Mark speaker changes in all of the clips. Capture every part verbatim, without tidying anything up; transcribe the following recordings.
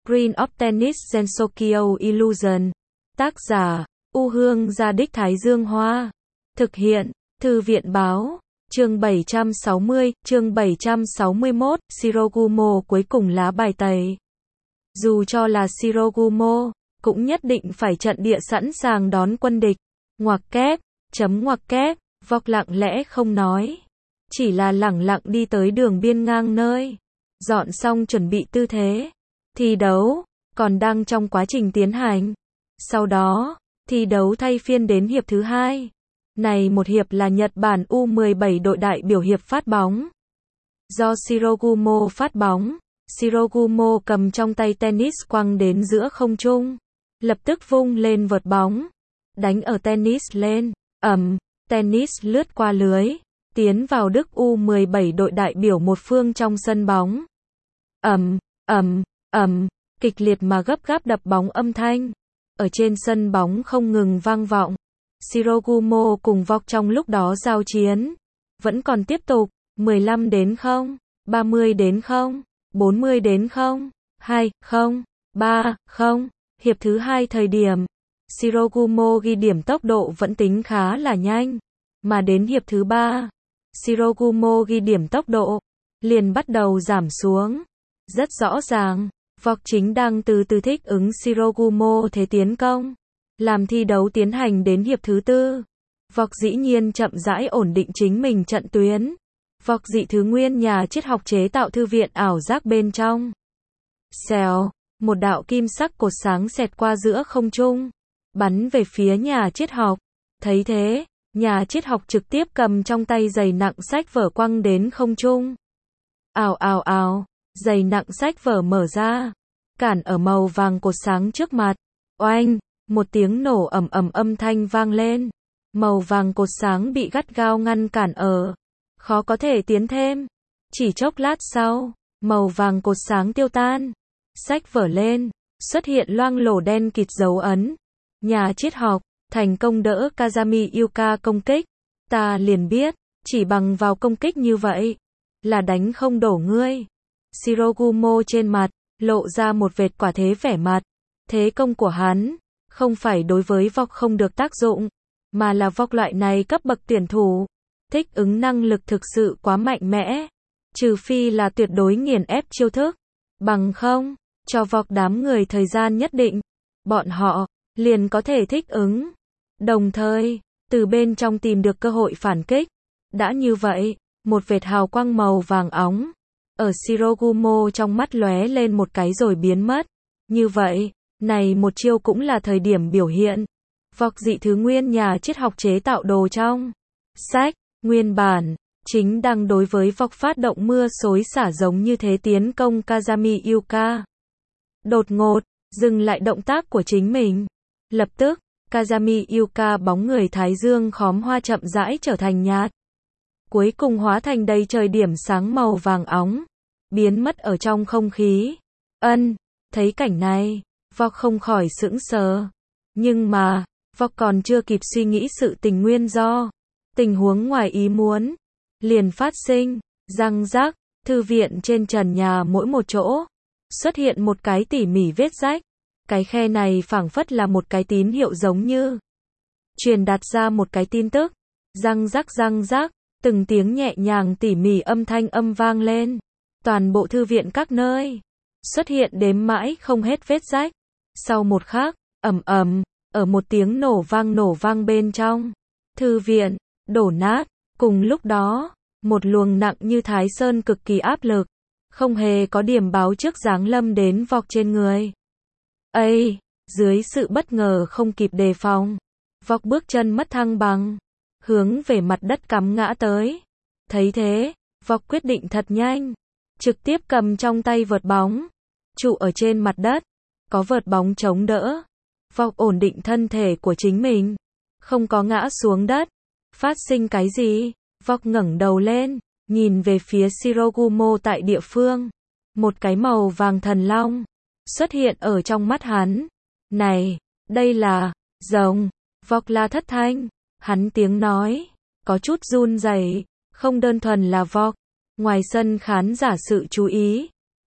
Speaker 1: Screen of Tennis Gensokyo Illusion. Tác giả, U Hương Gia Đích Thái Dương Hoa. Thực hiện, Thư viện Báo. Chương bảy trăm sáu mươi, chương bảy trăm sáu mươi mốt, Shirogumo cuối cùng lá bài tẩy. Dù cho là Shirogumo, cũng nhất định phải trận địa sẵn sàng đón quân địch. Ngoặc kép, chấm ngoặc kép, Vok lặng lẽ không nói. Chỉ là lẳng lặng đi tới đường biên ngang nơi. Dọn xong chuẩn bị tư thế. Thi đấu, còn đang trong quá trình tiến hành. Sau đó, thi đấu thay phiên đến hiệp thứ hai. Này một hiệp là Nhật Bản U mười bảy đội đại biểu hiệp phát bóng. Do Shirogumo phát bóng, Shirogumo cầm trong tay tennis quăng đến giữa không trung. Lập tức vung lên vợt bóng. Đánh ở tennis lên, ầm, tennis lướt qua lưới. Tiến vào Đức U mười bảy đội đại biểu một phương trong sân bóng. Ầm, ầm, ầm, kịch liệt mà gấp gáp đập bóng âm thanh. Ở trên sân bóng không ngừng vang vọng. Shirogumo cùng Vok trong lúc đó giao chiến. Vẫn còn tiếp tục, mười lăm đến không, ba mươi đến không, bốn mươi đến không, hai, không, ba, không. Hiệp thứ hai thời điểm, Shirogumo ghi điểm tốc độ vẫn tính khá là nhanh. Mà đến hiệp thứ ba, Shirogumo ghi điểm tốc độ, liền bắt đầu giảm xuống. Rất rõ ràng, Vok chính đang từ từ thích ứng Shirogumo thế tiến công. Làm thi đấu tiến hành đến hiệp thứ tư, Vok dĩ nhiên chậm rãi ổn định chính mình trận tuyến. Vok dị thứ nguyên nhà triết học chế tạo thư viện ảo giác bên trong. Xèo, một đạo kim sắc cột sáng xẹt qua giữa không trung, bắn về phía nhà triết học. Thấy thế, nhà triết học trực tiếp cầm trong tay giày nặng sách vở quăng đến không trung. Ào ào ào, giày nặng sách vở mở ra, cản ở màu vàng cột sáng trước mặt. Oanh, một tiếng nổ ầm ầm âm thanh vang lên. Màu vàng cột sáng bị gắt gao ngăn cản ở, khó có thể tiến thêm. Chỉ chốc lát sau, màu vàng cột sáng tiêu tan. Sách vở lên, xuất hiện loang lổ đen kịt dấu ấn. Nhà triết học, thành công đỡ Kazami Yuka công kích. Ta liền biết, chỉ bằng vào công kích như vậy, là đánh không đổ ngươi. Shirogumo trên mặt, lộ ra một vệt quả thế vẻ mặt. Thế công của hắn, không phải đối với Vok không được tác dụng, mà là Vok loại này cấp bậc tuyển thủ. Thích ứng năng lực thực sự quá mạnh mẽ. Trừ phi là tuyệt đối nghiền ép chiêu thức. Bằng không, cho Vok đám người thời gian nhất định, bọn họ liền có thể thích ứng. Đồng thời, từ bên trong tìm được cơ hội phản kích. Đã như vậy, một vệt hào quang màu vàng óng ở Shirogumo trong mắt lóe lên một cái rồi biến mất. Như vậy, này một chiêu cũng là thời điểm biểu hiện. Vok dị thứ nguyên nhà triết học chế tạo đồ trong sách, nguyên bản, chính đang đối với Vok phát động mưa xối xả giống như thế tiến công Kazami Yuka. Đột ngột, dừng lại động tác của chính mình. Lập tức, Kazami Yuka bóng người thái dương khóm hoa chậm rãi trở thành nhạt. Cuối cùng hóa thành đầy trời điểm sáng màu vàng óng, biến mất ở trong không khí. Ân, thấy cảnh này, Vok không khỏi sững sờ. Nhưng mà, Vok còn chưa kịp suy nghĩ sự tình nguyên do. Tình huống ngoài ý muốn liền phát sinh. Răng rắc, thư viện trên trần nhà mỗi một chỗ xuất hiện một cái tỉ mỉ vết rách. Cái khe này phảng phất là một cái tín hiệu giống như truyền đạt ra một cái tin tức. Răng rắc răng rắc, từng tiếng nhẹ nhàng tỉ mỉ âm thanh âm vang lên. Toàn bộ thư viện các nơi xuất hiện đếm mãi không hết vết rách. Sau một khắc, ầm ầm, ở một tiếng nổ vang nổ vang bên trong, thư viện đổ nát. Cùng lúc đó, một luồng nặng như Thái Sơn cực kỳ áp lực, không hề có điểm báo trước giáng lâm đến Vok trên người. Ây, dưới sự bất ngờ không kịp đề phòng, Vok bước chân mất thăng bằng, hướng về mặt đất cắm ngã tới. Thấy thế, Vok quyết định thật nhanh, trực tiếp cầm trong tay vợt bóng, trụ ở trên mặt đất, có vợt bóng chống đỡ. Vok ổn định thân thể của chính mình, không có ngã xuống đất. Phát sinh cái gì? Vok ngẩng đầu lên, nhìn về phía Shirogumo tại địa phương. Một cái màu vàng thần long xuất hiện ở trong mắt hắn. Này, đây là rồng. Vok la thất thanh, hắn tiếng nói có chút run rẩy, không đơn thuần là Vok. Ngoài sân khán giả sự chú ý,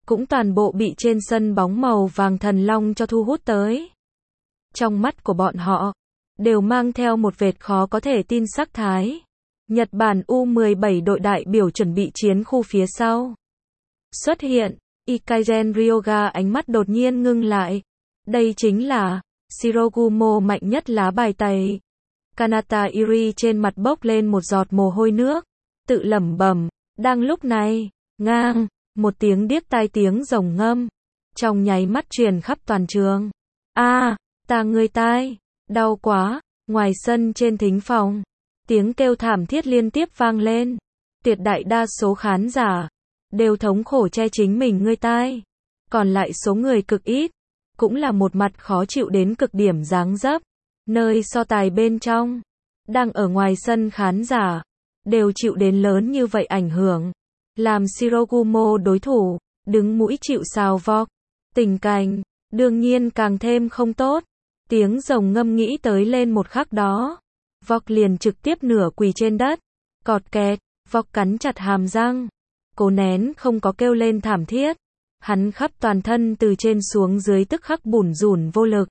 Speaker 1: cũng toàn bộ bị trên sân bóng màu vàng thần long cho thu hút tới. Trong mắt của bọn họ, đều mang theo một vệt khó có thể tin sắc thái. Nhật Bản U mười bảy đội đại biểu chuẩn bị chiến khu phía sau. Xuất hiện, Ikagen Ryoga ánh mắt đột nhiên ngưng lại. Đây chính là Shirogumo mạnh nhất lá bài tẩy. Kanata Iri trên mặt bốc lên một giọt mồ hôi nước, tự lẩm bẩm, đang lúc này, ngang, một tiếng điếc tai tiếng rồng ngâm, trong nháy mắt truyền khắp toàn trường. A, ta người tai, đau quá, ngoài sân trên thính phòng, tiếng kêu thảm thiết liên tiếp vang lên. Tuyệt đại đa số khán giả đều thống khổ che chính mình người tai, còn lại số người cực ít cũng là một mặt khó chịu đến cực điểm dáng dấp. Nơi so tài bên trong, đang ở ngoài sân khán giả, đều chịu đến lớn như vậy ảnh hưởng. Làm Shirogumo đối thủ, đứng mũi chịu sào vọc. Tình cảnh, đương nhiên càng thêm không tốt. Tiếng rồng ngâm nghĩ tới lên một khắc đó. Vọc liền trực tiếp nửa quỳ trên đất. Cọt kẹt, vọc cắn chặt hàm răng. Cố nén không có kêu lên thảm thiết. Hắn khắp toàn thân từ trên xuống dưới tức khắc bủn rủn vô lực.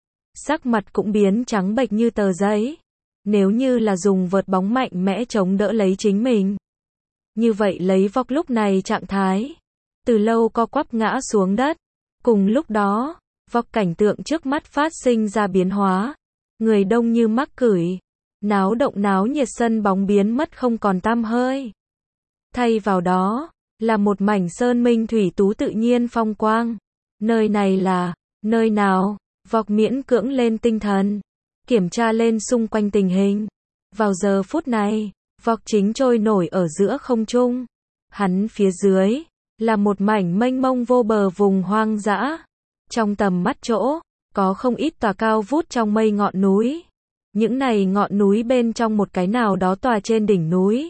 Speaker 1: Sắc mặt cũng biến trắng bệch như tờ giấy. Nếu như là dùng vợt bóng mạnh mẽ chống đỡ lấy chính mình. Như vậy lấy vọc lúc này trạng thái. Từ lâu co quắp ngã xuống đất. Cùng lúc đó, vọc cảnh tượng trước mắt phát sinh ra biến hóa. Người đông như mắc cửi. Náo động náo nhiệt sân bóng biến mất không còn tăm hơi. Thay vào đó, là một mảnh sơn minh thủy tú tự nhiên phong quang. Nơi này là, nơi nào? Vọc miễn cưỡng lên tinh thần, kiểm tra lên xung quanh tình hình. Vào giờ phút này, vọc chính trôi nổi ở giữa không trung. Hắn phía dưới, là một mảnh mênh mông vô bờ vùng hoang dã. Trong tầm mắt chỗ, có không ít tòa cao vút trong mây ngọn núi. Những này ngọn núi bên trong một cái nào đó tòa trên đỉnh núi.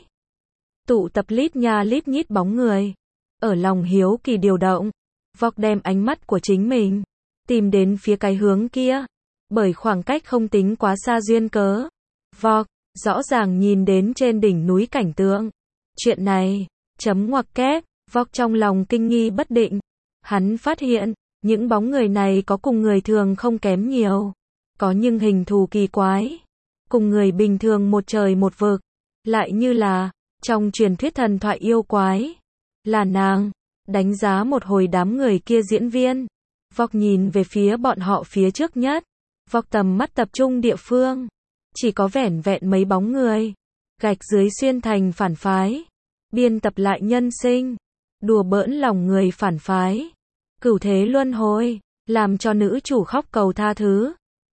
Speaker 1: Tụ tập lít nha lít nhít bóng người. Ở lòng hiếu kỳ điều động, vọc đem ánh mắt của chính mình tìm đến phía cái hướng kia, bởi khoảng cách không tính quá xa duyên cớ. Vọc, rõ ràng nhìn đến trên đỉnh núi cảnh tượng. Chuyện này, chấm ngoặc kép, vọc trong lòng kinh nghi bất định. Hắn phát hiện, những bóng người này có cùng người thường không kém nhiều. Có nhưng hình thù kỳ quái. Cùng người bình thường một trời một vực. Lại như là, trong truyền thuyết thần thoại yêu quái. Là nàng, đánh giá một hồi đám người kia diễn viên. Vọc nhìn về phía bọn họ phía trước nhất. Vọc tầm mắt tập trung địa phương. Chỉ có vẻn vẹn mấy bóng người. Gạch dưới xuyên thành phản phái. Biên tập lại nhân sinh. Đùa bỡn lòng người phản phái. Cửu thế luân hồi. Làm cho nữ chủ khóc cầu tha thứ.